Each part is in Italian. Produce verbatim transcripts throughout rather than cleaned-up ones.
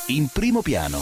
In primo piano.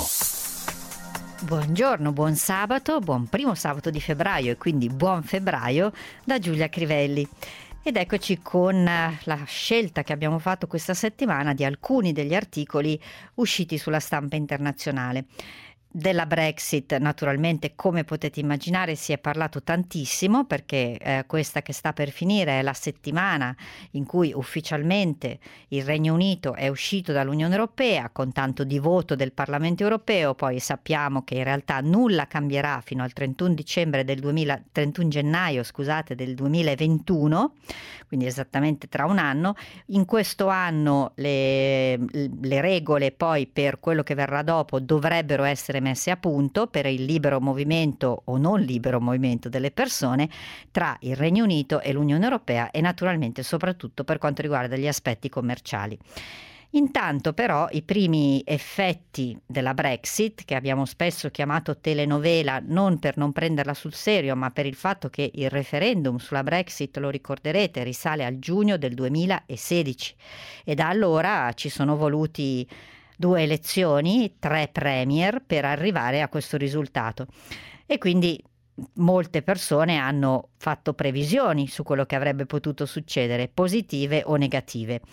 Buongiorno, buon sabato, buon primo sabato di febbraio e quindi buon febbraio da Giulia Crivelli. Ed eccoci con la scelta che abbiamo fatto questa settimana di alcuni degli articoli usciti sulla stampa internazionale. Della Brexit, naturalmente, come potete immaginare, si è parlato tantissimo perché eh, questa che sta per finire è la settimana in cui ufficialmente il Regno Unito è uscito dall'Unione Europea con tanto di voto del Parlamento Europeo. Poi sappiamo che in realtà nulla cambierà fino al trentuno dicembre del duemila, trentuno gennaio, scusate, del duemilaventuno, quindi esattamente tra un anno. In questo anno le, le regole poi per quello che verrà dopo dovrebbero essere messe a punto per il libero movimento o non libero movimento delle persone tra il Regno Unito e l'Unione Europea e naturalmente soprattutto per quanto riguarda gli aspetti commerciali. Intanto però i primi effetti della Brexit, che abbiamo spesso chiamato telenovela non per non prenderla sul serio ma per il fatto che il referendum sulla Brexit, lo ricorderete, risale al giugno del duemilasedici e da allora ci sono voluti due elezioni, tre premier per arrivare a questo risultato e quindi molte persone hanno fatto previsioni su quello che avrebbe potuto succedere, positive o negative.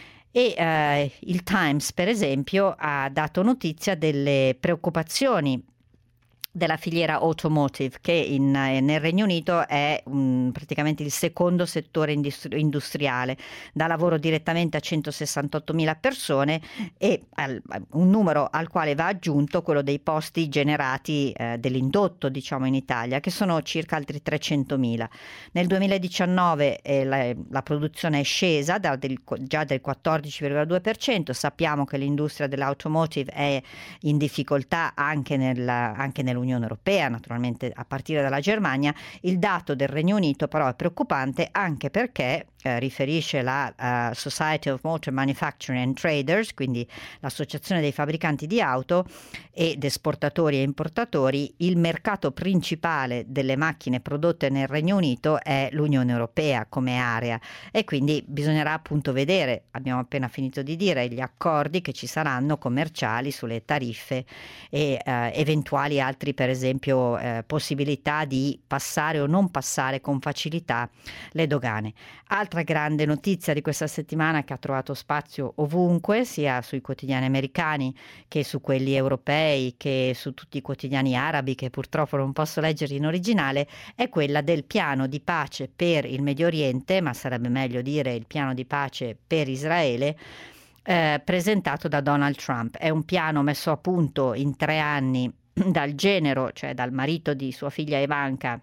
E eh, il Times, per esempio, ha dato notizia delle preoccupazioni della filiera automotive, che in, nel Regno Unito è um, praticamente il secondo settore industri- industriale, dà lavoro direttamente a centosessantottomila persone e al, un numero al quale va aggiunto quello dei posti generati eh, dell'indotto, diciamo, in Italia, che sono circa altri trecentomila. Nel duemiladiciannove eh, la, la produzione è scesa da del, già del quattordici virgola due per cento. Sappiamo che l'industria dell'automotive è in difficoltà anche, nel, anche nell'Unione Europea, naturalmente a partire dalla Germania. Il dato del Regno Unito però è preoccupante anche perché eh, riferisce la uh, Society of Motor Manufacturing and Traders, quindi l'associazione dei fabbricanti di auto ed esportatori e importatori, il mercato principale delle macchine prodotte nel Regno Unito è l'Unione Europea come area e quindi bisognerà appunto vedere, abbiamo appena finito di dire, gli accordi che ci saranno commerciali sulle tariffe e eh, eventuali altri, per esempio eh, possibilità di passare o non passare con facilità le dogane. Altra grande notizia di questa settimana che ha trovato spazio ovunque, sia sui quotidiani americani che su quelli europei, che su tutti i quotidiani arabi che purtroppo non posso leggere in originale, è quella del piano di pace per il Medio Oriente, ma sarebbe meglio dire il piano di pace per Israele, eh, presentato da Donald Trump. È un piano messo a punto in tre anni dal genero, cioè dal marito di sua figlia Ivanka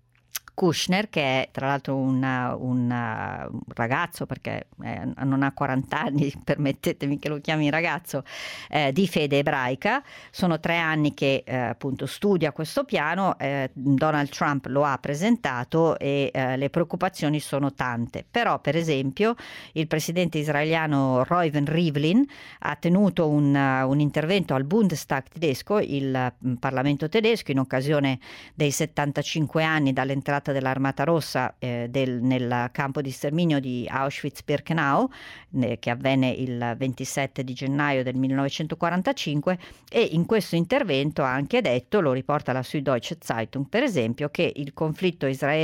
Kushner, che è tra l'altro una, una, un ragazzo, perché eh, non ha quaranta anni, permettetemi che lo chiami ragazzo, eh, di fede ebraica. Sono tre anni che eh, appunto studia questo piano, eh, Donald Trump lo ha presentato e eh, le preoccupazioni sono tante. Però per esempio il presidente israeliano Reuven Rivlin ha tenuto un, uh, un intervento al Bundestag tedesco, il uh, Parlamento tedesco, in occasione dei settantacinque anni dall'entrata dell'Armata Rossa eh, del, nel campo di sterminio di Auschwitz-Birkenau, eh, che avvenne il ventisette di gennaio del millenovecentoquarantacinque, e in questo intervento ha anche detto, lo riporta la Süddeutsche Zeitung per esempio, che il conflitto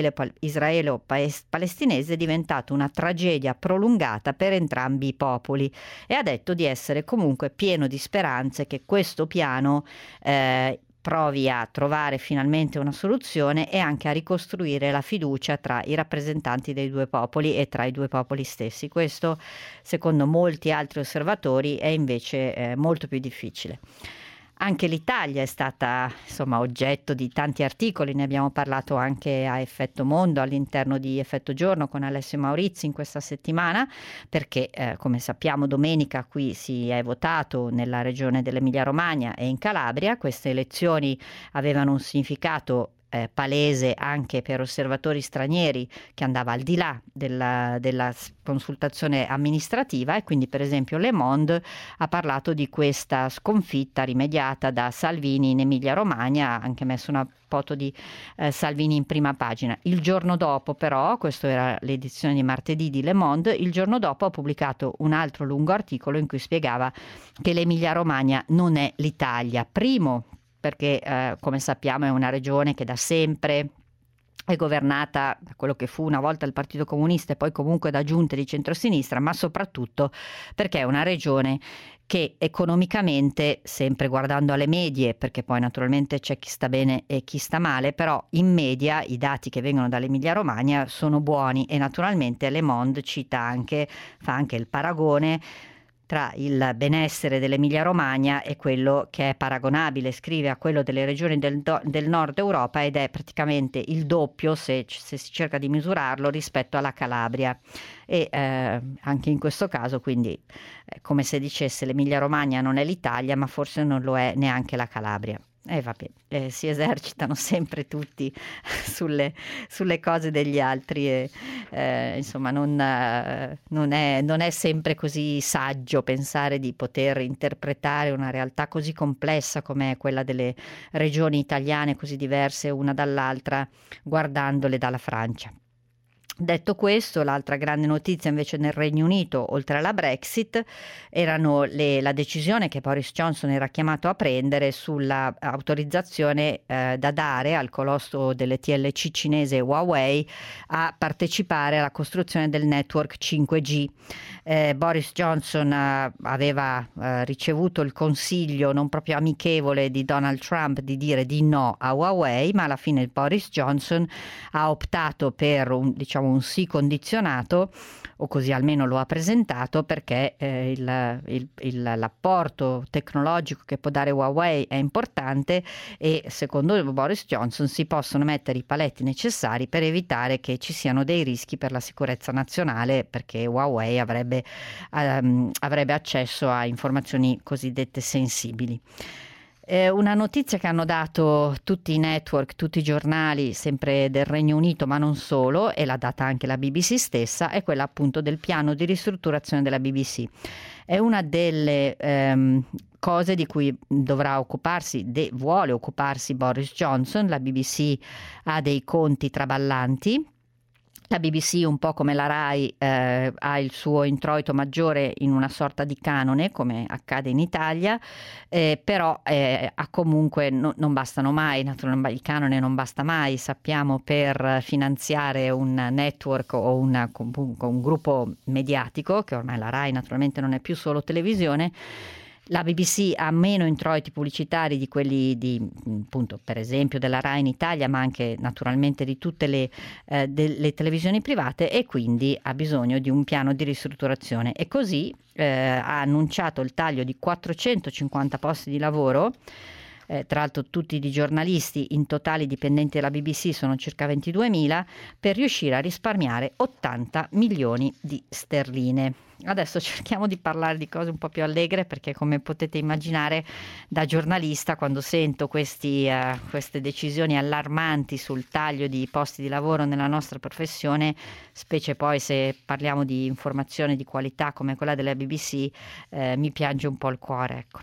israelo-palestinese è diventato una tragedia prolungata per entrambi i popoli e ha detto di essere comunque pieno di speranze che questo piano eh, provi a trovare finalmente una soluzione e anche a ricostruire la fiducia tra i rappresentanti dei due popoli e tra i due popoli stessi. Questo, secondo molti altri osservatori, è invece eh, molto più difficile. Anche l'Italia è stata insomma oggetto di tanti articoli, ne abbiamo parlato anche a Effetto Mondo, all'interno di Effetto Giorno con Alessio Maurizi in questa settimana, perché eh, come sappiamo domenica qui si è votato nella regione dell'Emilia Romagna e in Calabria. Queste elezioni avevano un significato eh, palese anche per osservatori stranieri, che andava al di là della, della consultazione amministrativa, e quindi per esempio Le Monde ha parlato di questa sconfitta rimediata da Salvini in Emilia-Romagna, ha anche messo una foto di eh, Salvini in prima pagina. Il giorno dopo però, questo era l'edizione di martedì di Le Monde, il giorno dopo ha pubblicato un altro lungo articolo in cui spiegava che l'Emilia-Romagna non è l'Italia. Primo, perché eh, come sappiamo è una regione che da sempre è governata da quello che fu una volta il Partito Comunista e poi comunque da giunte di centrosinistra, ma soprattutto perché è una regione che economicamente, sempre guardando alle medie, perché poi naturalmente c'è chi sta bene e chi sta male, però in media i dati che vengono dall'Emilia Romagna sono buoni, e naturalmente Le Monde cita anche, fa anche il paragone tra il benessere dell'Emilia Romagna e quello che è paragonabile, scrive, a quello delle regioni del, do, del nord Europa, ed è praticamente il doppio, se, se si cerca di misurarlo, rispetto alla Calabria. E eh, anche in questo caso quindi è come se dicesse l'Emilia Romagna non è l'Italia, ma forse non lo è neanche la Calabria. E eh, vabbè, eh, si esercitano sempre tutti sulle, sulle cose degli altri, e eh, insomma non, eh, non, è, non è sempre così saggio pensare di poter interpretare una realtà così complessa come è quella delle regioni italiane, così diverse una dall'altra, guardandole dalla Francia. Detto questo, l'altra grande notizia invece nel Regno Unito, oltre alla Brexit, erano le, la decisione che Boris Johnson era chiamato a prendere sulla autorizzazione eh, da dare al colosso delle T L C cinese Huawei a partecipare alla costruzione del network cinque G. Eh, Boris Johnson eh, aveva eh, ricevuto il consiglio non proprio amichevole di Donald Trump di dire di no a Huawei, ma alla fine Boris Johnson ha optato per un, diciamo, un sì condizionato, o così almeno lo ha presentato, perché eh, il, il, il, l'apporto tecnologico che può dare Huawei è importante, e secondo Boris Johnson si possono mettere i paletti necessari per evitare che ci siano dei rischi per la sicurezza nazionale, perché Huawei avrebbe, um, avrebbe accesso a informazioni cosiddette sensibili. Eh, una notizia che hanno dato tutti i network, tutti i giornali, sempre del Regno Unito, ma non solo, e l'ha data anche la B B C stessa, è quella appunto del piano di ristrutturazione della B B C. È una delle ehm, cose di cui dovrà occuparsi, de- vuole occuparsi Boris Johnson. La B B C ha dei conti traballanti. La B B C, un po' come la Rai, eh, ha il suo introito maggiore in una sorta di canone, come accade in Italia, eh, però eh, ha comunque no, non bastano mai, naturalmente il canone non basta mai, sappiamo, per finanziare un network o una, un gruppo mediatico, che ormai la Rai naturalmente non è più solo televisione. La B B C ha meno introiti pubblicitari di quelli di, appunto, per esempio della Rai in Italia, ma anche naturalmente di tutte le, eh, delle televisioni private, e quindi ha bisogno di un piano di ristrutturazione. E così eh, ha annunciato il taglio di quattrocentocinquanta posti di lavoro. Eh, tra l'altro tutti di giornalisti, in totale i dipendenti della B B C sono circa ventiduemila, per riuscire a risparmiare ottanta milioni di sterline. Adesso cerchiamo di parlare di cose un po' più allegre, perché come potete immaginare, da giornalista, quando sento questi, uh, queste decisioni allarmanti sul taglio di posti di lavoro nella nostra professione, specie poi se parliamo di informazione di qualità come quella della B B C, eh, mi piange un po' il cuore, ecco.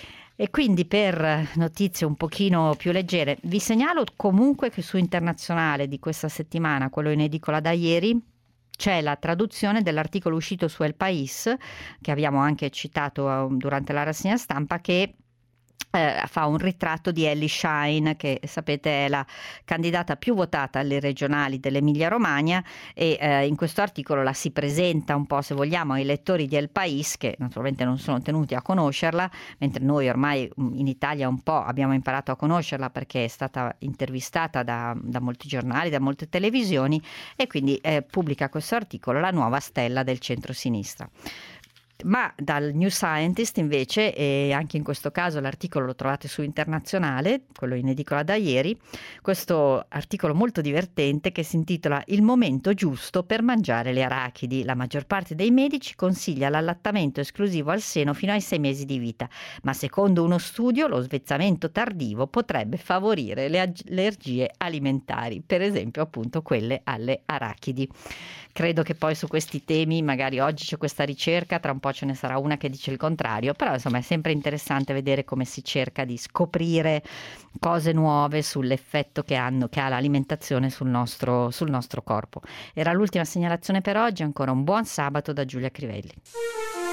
E quindi, per notizie un pochino più leggere, vi segnalo comunque che su Internazionale di questa settimana, quello in edicola da ieri, c'è la traduzione dell'articolo uscito su El País, che abbiamo anche citato durante la rassegna stampa, che eh, fa un ritratto di Elly Schlein, che sapete è la candidata più votata alle regionali dell'Emilia Romagna, e eh, in questo articolo la si presenta un po', se vogliamo, ai lettori di El País, che naturalmente non sono tenuti a conoscerla, mentre noi ormai in Italia un po' abbiamo imparato a conoscerla, perché è stata intervistata da, da molti giornali, da molte televisioni, e quindi eh, pubblica questo articolo la nuova stella del centro-sinistra. Ma dal New Scientist invece, e anche in questo caso l'articolo lo trovate su Internazionale, quello in edicola da ieri, questo articolo molto divertente che si intitola Il momento giusto per mangiare le arachidi. La maggior parte dei medici consiglia l'allattamento esclusivo al seno fino ai sei mesi di vita, ma secondo uno studio lo svezzamento tardivo potrebbe favorire le allergie alimentari, per esempio appunto quelle alle arachidi. Credo che poi su questi temi, magari oggi c'è questa ricerca, tra un po' ce ne sarà una che dice il contrario, però insomma è sempre interessante vedere come si cerca di scoprire cose nuove sull'effetto che hanno, che ha l'alimentazione sul nostro, sul nostro corpo. Era l'ultima segnalazione per oggi, ancora un buon sabato da Giulia Crivelli.